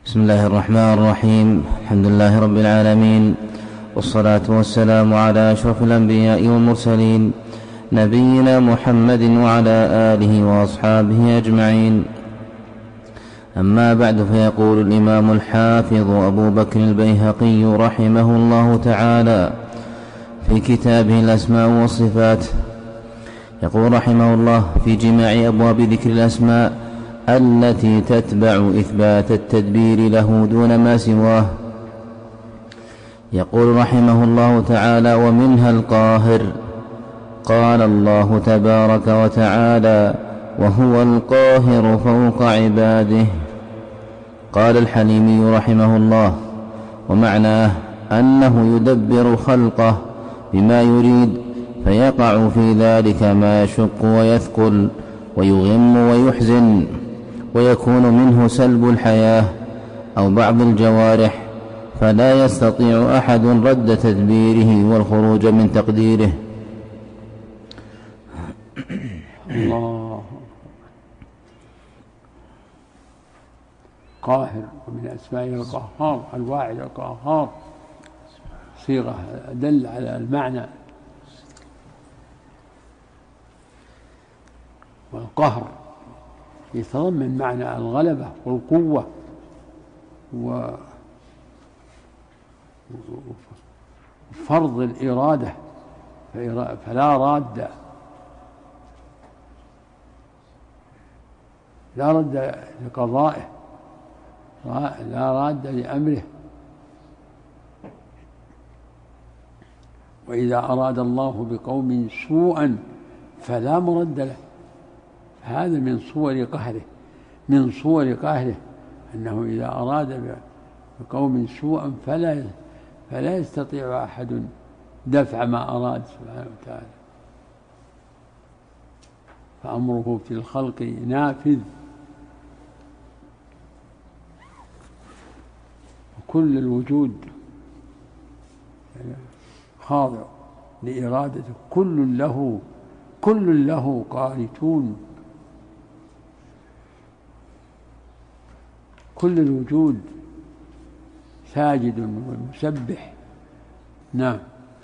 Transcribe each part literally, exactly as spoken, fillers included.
بسم الله الرحمن الرحيم. الحمد لله رب العالمين، والصلاة والسلام على أشرف الأنبياء والمرسلين، نبينا محمد وعلى آله وأصحابه أجمعين. أما بعد، فيقول الإمام الحافظ أبو بكر البيهقي رحمه الله تعالى في كتابه الأسماء والصفات، يقول رحمه الله: في جماع أبواب ذكر الأسماء التي تتبع إثبات التدبير له دون ما سواه. يقول رحمه الله تعالى: ومنها القاهر. قال الله تبارك وتعالى: وهو القاهر فوق عباده. قال الحليمي رحمه الله: ومعناه أنه يدبر خلقه بما يريد، فيقع في ذلك ما يشق ويثقل ويغم ويحزن، ويكون منه سلب الحياة أو بعض الجوارح، فلا يستطيع أحد رد تدبيره والخروج من تقديره. الله قاهر، ومن أسمائه القهار، الواحد القهار، صيغة دل على المعنى. والقهر يتضمن معنى الغلبة والقوة وفرض الإرادة، فلا راد لا رد لقضائه، لا راد لأمره. وإذا أراد الله بقوم سوءا فلا مرد له. هذا من صور قهره من صور قهره أنه إذا أراد بقوم سوءا فلا فلا يستطيع أحد دفع ما أراد سبحانه وتعالى، فأمره في الخلق نافذ. وكل الوجود خاضع لإرادته، كل له كل له قانتون، كل الوجود ساجد ومسبح. نعم.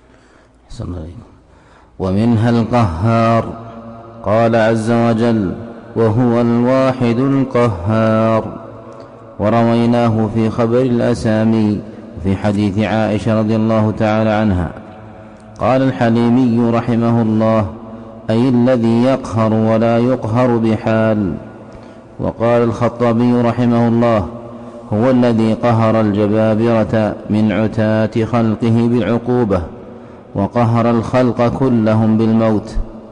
ومنها القهار. قال عز وجل: وهو الواحد القهار. ورويناه في خبر الأسامي في حديث عائشة رضي الله تعالى عنها. قال الحليمي رحمه الله: أي الذي يقهر ولا يقهر بحال. وقال الخطابي رحمه الله: هو الذي قهر الجبابرة من عتاة خلقه بالعقوبة، وقهر الخلق كلهم بالموت.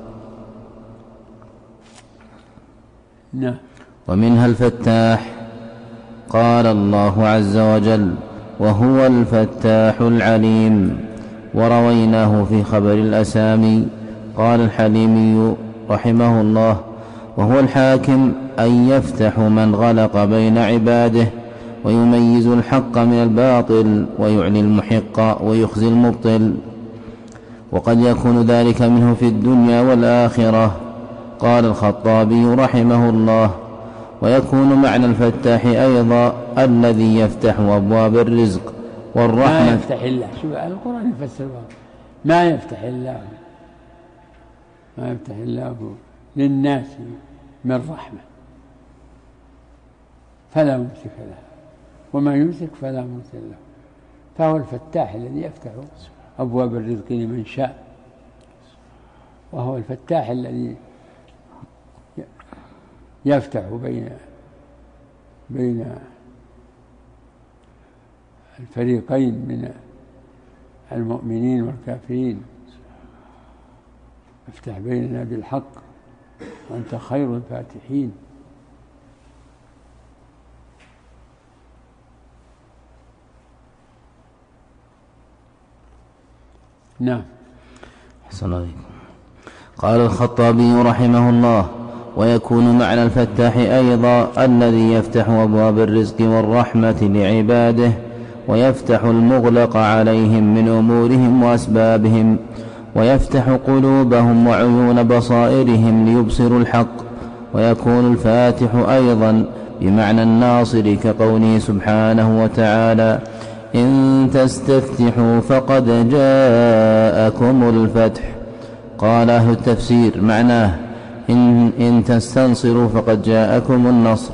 نعم. ومنها الفتاح. قال الله عز وجل: وهو الفتاح العليم. ورويناه في خبر الأسامي. قال الحليمي رحمه الله: وهو الحاكم، أن يفتح من غلق بين عباده، ويميز الحق من الباطل، ويعلي المحق ويخزي المبطل، وقد يكون ذلك منه في الدنيا والآخرة. قال الخطابي رحمه الله: ويكون معنى الفتاح أيضا الذي يفتح أبواب الرزق والرحمة. ما يفتح الله، شوف القرآن يفسر ما يفتح الله ما يفتح الله للناس من رحمة فلا ممسك له، وما يمسك فلا مرسل له. فهو الفتاح الذي يفتح أبواب الرزق لمن شاء، وهو الفتاح الذي يفتح بين بين الفريقين من المؤمنين والكافرين. افتح بيننا بالحق وأنت خير الفاتحين. نعم. حسن عليكم. قال الخطابي رحمه الله: ويكون معنى الفتاح أيضا الذي يفتح أبواب الرزق والرحمة لعباده، ويفتح المغلق عليهم من أمورهم وأسبابهم، ويفتح قلوبهم وعيون بصائرهم ليبصروا الحق. ويكون الفاتح أيضا بمعنى الناصر، كقوله سبحانه وتعالى: إن تستفتحوا فقد جاءكم الفتح. قال أهل التفسير: معناه إن, إن تستنصروا فقد جاءكم النصر.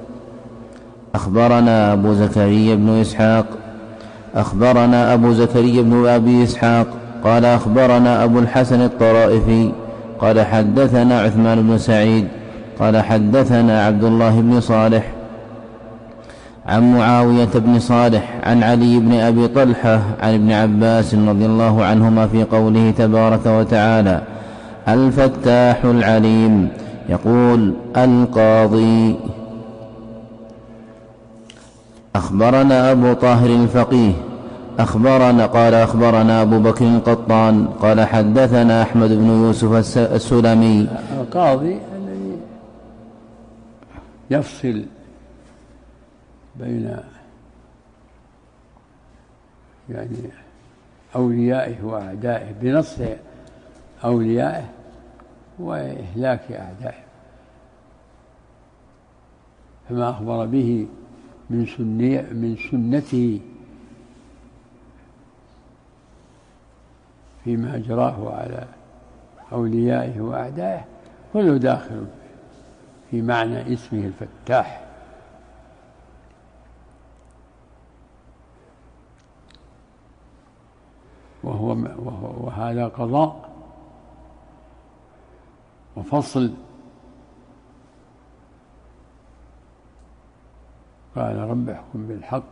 أخبرنا أبو زكريا بن إسحاق أخبرنا أبو زكريا بن أبي إسحاق قال أخبرنا أبو الحسن الطرائفي قال حدثنا عثمان بن سعيد قال حدثنا عبد الله بن صالح عن معاوية بن صالح عن علي بن أبي طلحة عن ابن عباس رضي الله عنهما في قوله تبارك وتعالى: الفتاح العليم، يقول: القاضي. أخبرنا أبو طاهر الفقيه أخبرنا قال أخبرنا أبو بكر القطان قال حدثنا أحمد بن يوسف السلمي. القاضي الذي يفصل بين يعني أوليائه وأعدائه بنص أوليائه وإهلاك أعدائه، فما أخبر به من سنية من سنته فيما أجراه على أوليائه وأعدائه كله داخل في معنى اسمه الفتاح. وهو وهو وهذا قضاء وفصل. قال: رب احكم بالحق.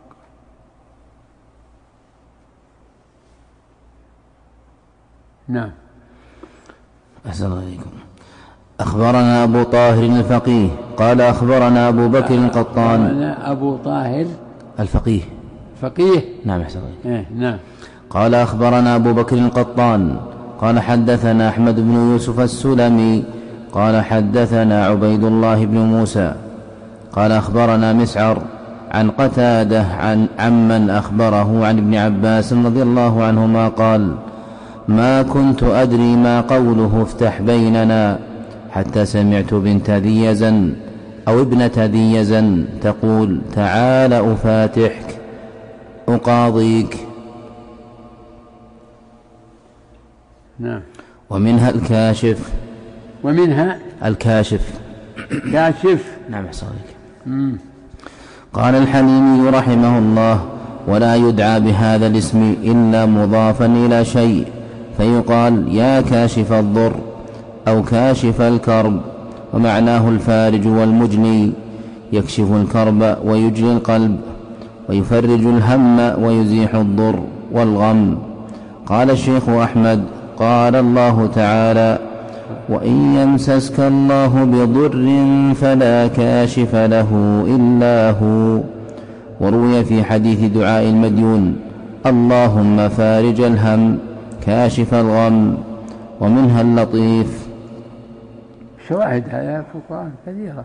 نعم. أحسن عليكم. أخبرنا أبو طاهر الفقيه قال أخبرنا أبو بكر القطان. أنا أبو طاهر الفقيه فقيه. نعم أحسن عليكم. إيه نعم. قال أخبرنا أبو بكر القطان قال حدثنا أحمد بن يوسف السلمي قال حدثنا عبيد الله بن موسى قال أخبرنا مسعر عن قتادة عن عمن أخبره عن ابن عباس رضي الله عنهما قال: ما كنت أدري ما قوله افتح بيننا حتى سمعت بنت ذي يزن أو ابنة ذي يزن تقول: تعال أفاتحك أقاضيك. نعم. ومنها الكاشف ومنها الكاشف كاشف. نعم أحسن عليك. قال الحليمي رحمه الله: ولا يدعى بهذا الاسم إلا مضافا إلى شيء، فيقال: يا كاشف الضر أو كاشف الكرب، ومعناه الفارج والمجني، يكشف الكرب ويجلي القلب ويفرج الهم ويزيح الضر والغم. قال الشيخ أحمد: قال الله تعالى: وإن يمسسك الله بضر فلا كاشف له إلا هو. وروي في حديث دعاء المديون: اللهم فارج الهم كاشف الغم. ومنها اللطيف. شواهد هذا في القرآن كثيرة،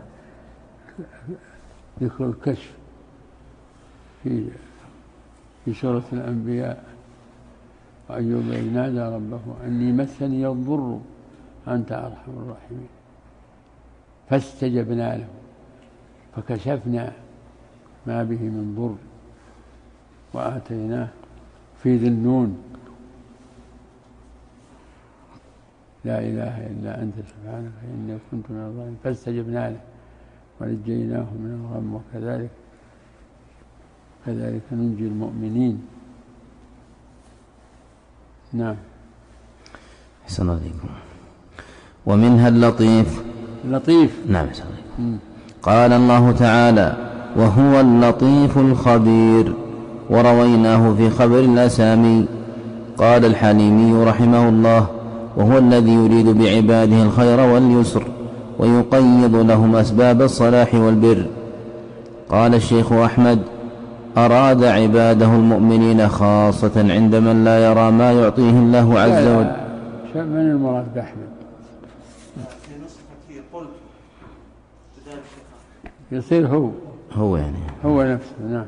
ذكر الكشف في في سورة الأنبياء: وأيوب إذ نادى ربه أني مسني الضر أنت أرحم الراحمين فاستجبنا له فكشفنا ما به من ضر وآتيناه في ذي النون: لا إله إلا أنت سبحانك إني كنت من الظالمين فاستجبنا له ونجيناه من الغم وكذلك كذلك ننجي المؤمنين. نعم. أحسن عليكم. ومنها اللطيف. اللطيف. نعم أحسن عليكم. قال الله تعالى: وهو اللطيف الخبير. ورويناه في خبر الأسامي. قال الحليمي رحمه الله: وهو الذي يريد بعباده الخير واليسر ويقيض لهم أسباب الصلاح والبر. قال الشيخ أحمد: أراد عباده المؤمنين خاصة عند من لا يرى ما يعطيه الله عز وجل. من المراد بأحمد؟ يصير هو هو يعني هو نفسه. نعم.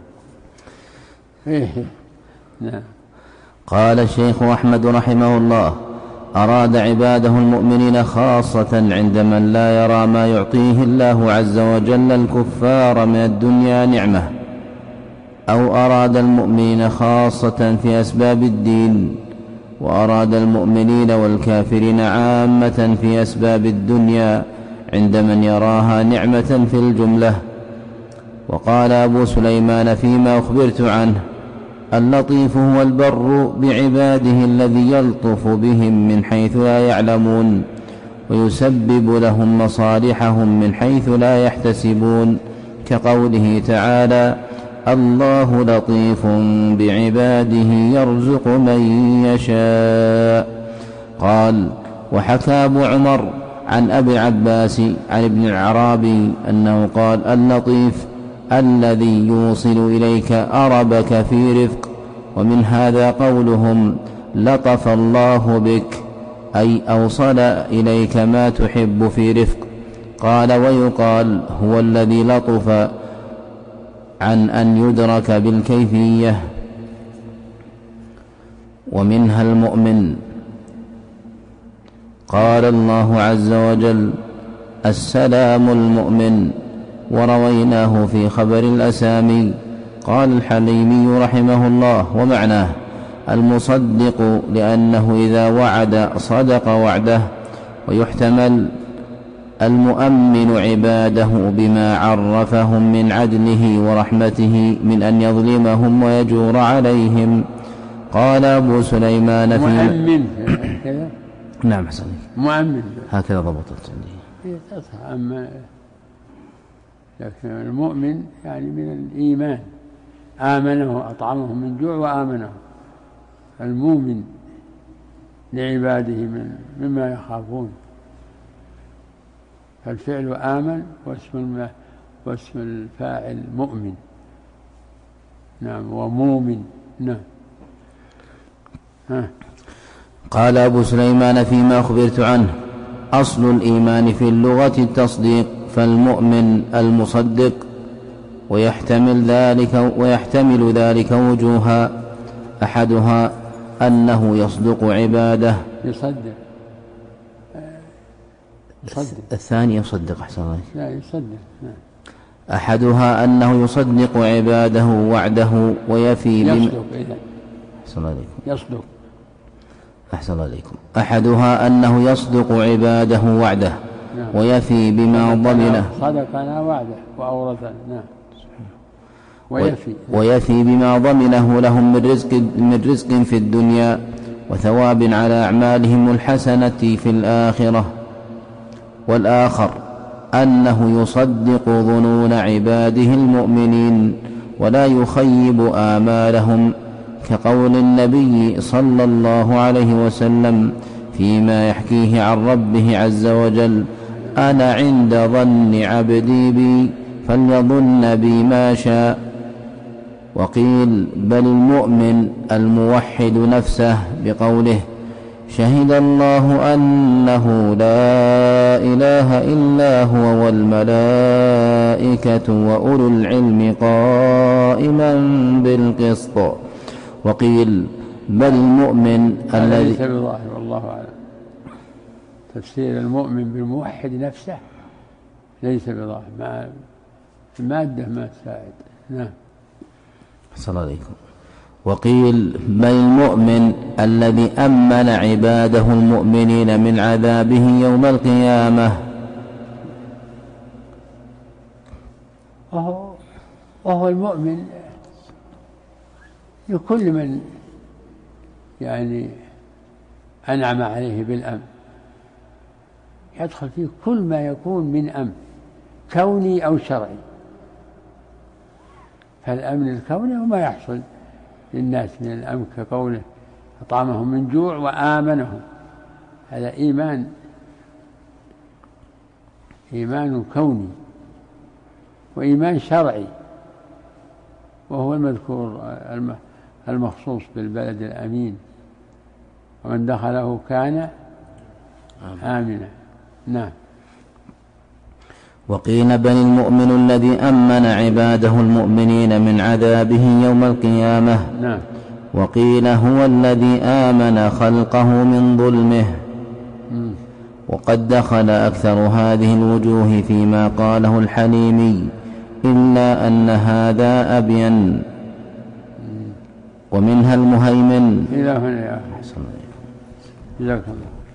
إيه. نعم. قال الشيخ أحمد رحمه الله: أراد عباده المؤمنين خاصة عند من لا يرى ما يعطيه الله عز وجل الكفار من الدنيا نعمة، أو أراد المؤمنين خاصة في أسباب الدين، وأراد المؤمنين والكافرين عامة في أسباب الدنيا عند من يراها نعمة في الجملة. وقال أبو سليمان فيما أخبرت عنه: اللطيف هو البر بعباده الذي يلطف بهم من حيث لا يعلمون، ويسبب لهم مصالحهم من حيث لا يحتسبون، كقوله تعالى: الله لطيف بعباده يرزق من يشاء. قال: وحكى أبو عمر عن أبي عباس عن ابن العرابي أنه قال: اللطيف الذي يوصل إليك أربك في رفق. ومن هذا قولهم: لطف الله بك، أي أوصل إليك ما تحب في رفق. قال: ويقال هو الذي لطف عن أن يدرك بالكيفية. ومنها المؤمن. قال الله عز وجل: السلام المؤمن، ورويناه في خبر الأسامي. قال الحليمي رحمه الله: ومعناه المصدق، لأنه إذا وعد صدق وعده. ويحتمل المؤمن عباده بما عرفهم من عدله ورحمته من أن يظلمهم ويجور عليهم. قال أبو سليمان في مؤمن كذا. نعم حسن مؤمن هكذا ضبطت عندي. أما لكن المؤمن يعني من الإيمان، آمنه أطعمه من جوع وآمنه. المؤمن لعباده من مما يخافون. فالفعل آمن واسم واسم الفاعل مؤمن. نعم ومؤمن. نعم. ها. قال أبو سليمان فيما أخبرت عنه: أصل الإيمان في اللغة التصديق، فالمؤمن المصدق. ويحتمل ذلك ويحتمل ذلك وجوها، أحدها أنه يصدق عباده. يصدق. يصدق. الثاني يصدق. أحسن الله. لا يصدق. لا. أحدها أنه يصدق عباده وعده ويفي بما يصدق. إذا أحسن الله عليكم. يصدق. أحسن الله عليكم. أحدها أنه يصدق عباده وعده ويفي بما ضمنه. صدقنا وعده وأورثنا. نعم. ويفي ويفي بما ضمنه لهم من رزق من رزق في الدنيا وثواب على أعمالهم الحسنة في الآخرة. والآخر أنه يصدق ظنون عباده المؤمنين ولا يخيب آمالهم، كقول النبي صلى الله عليه وسلم فيما يحكيه عن ربه عز وجل: أنا عند ظن عبدي بي فليظن بي ما شاء. وقيل بل المؤمن الموحد نفسه بقوله: شهد الله أنه لا إله إلا هو والملائكة وأولو العلم قائما بالقسط. وقيل بل المؤمن الذي ليس بظاهر، والله أعلم. تفسير المؤمن بالموحد نفسه ليس بظاهر، مع المادة ما تساعد. نعم. صلى الله عليكم. وقيل بل المؤمن الذي أمن عباده المؤمنين من عذابه يوم القيامة. وهو, وهو المؤمن لكل من يعني أنعم عليه بالأمن، يدخل فيه كل ما يكون من أمن كوني أو شرعي. فالأمن الكوني هو ما يحصل للناس من الأمن، كقوله أطعمهم من جوع وآمنهم. هذا إيمان إيمان كوني وإيمان شرعي، وهو المذكور المخصوص بالبلد الأمين: ومن دخله كان آمنا. نعم. وقيل بل المؤمن الذي أمن عباده المؤمنين من عذابه يوم القيامة. نعم. وقيل هو الذي آمن خلقه من ظلمه. وقد دخل أكثر هذه الوجوه فيما قاله الحليمي، إلا أن هذا أبين. ومنها المهيمن. إلى هنا يا أحسن. جزاك الله.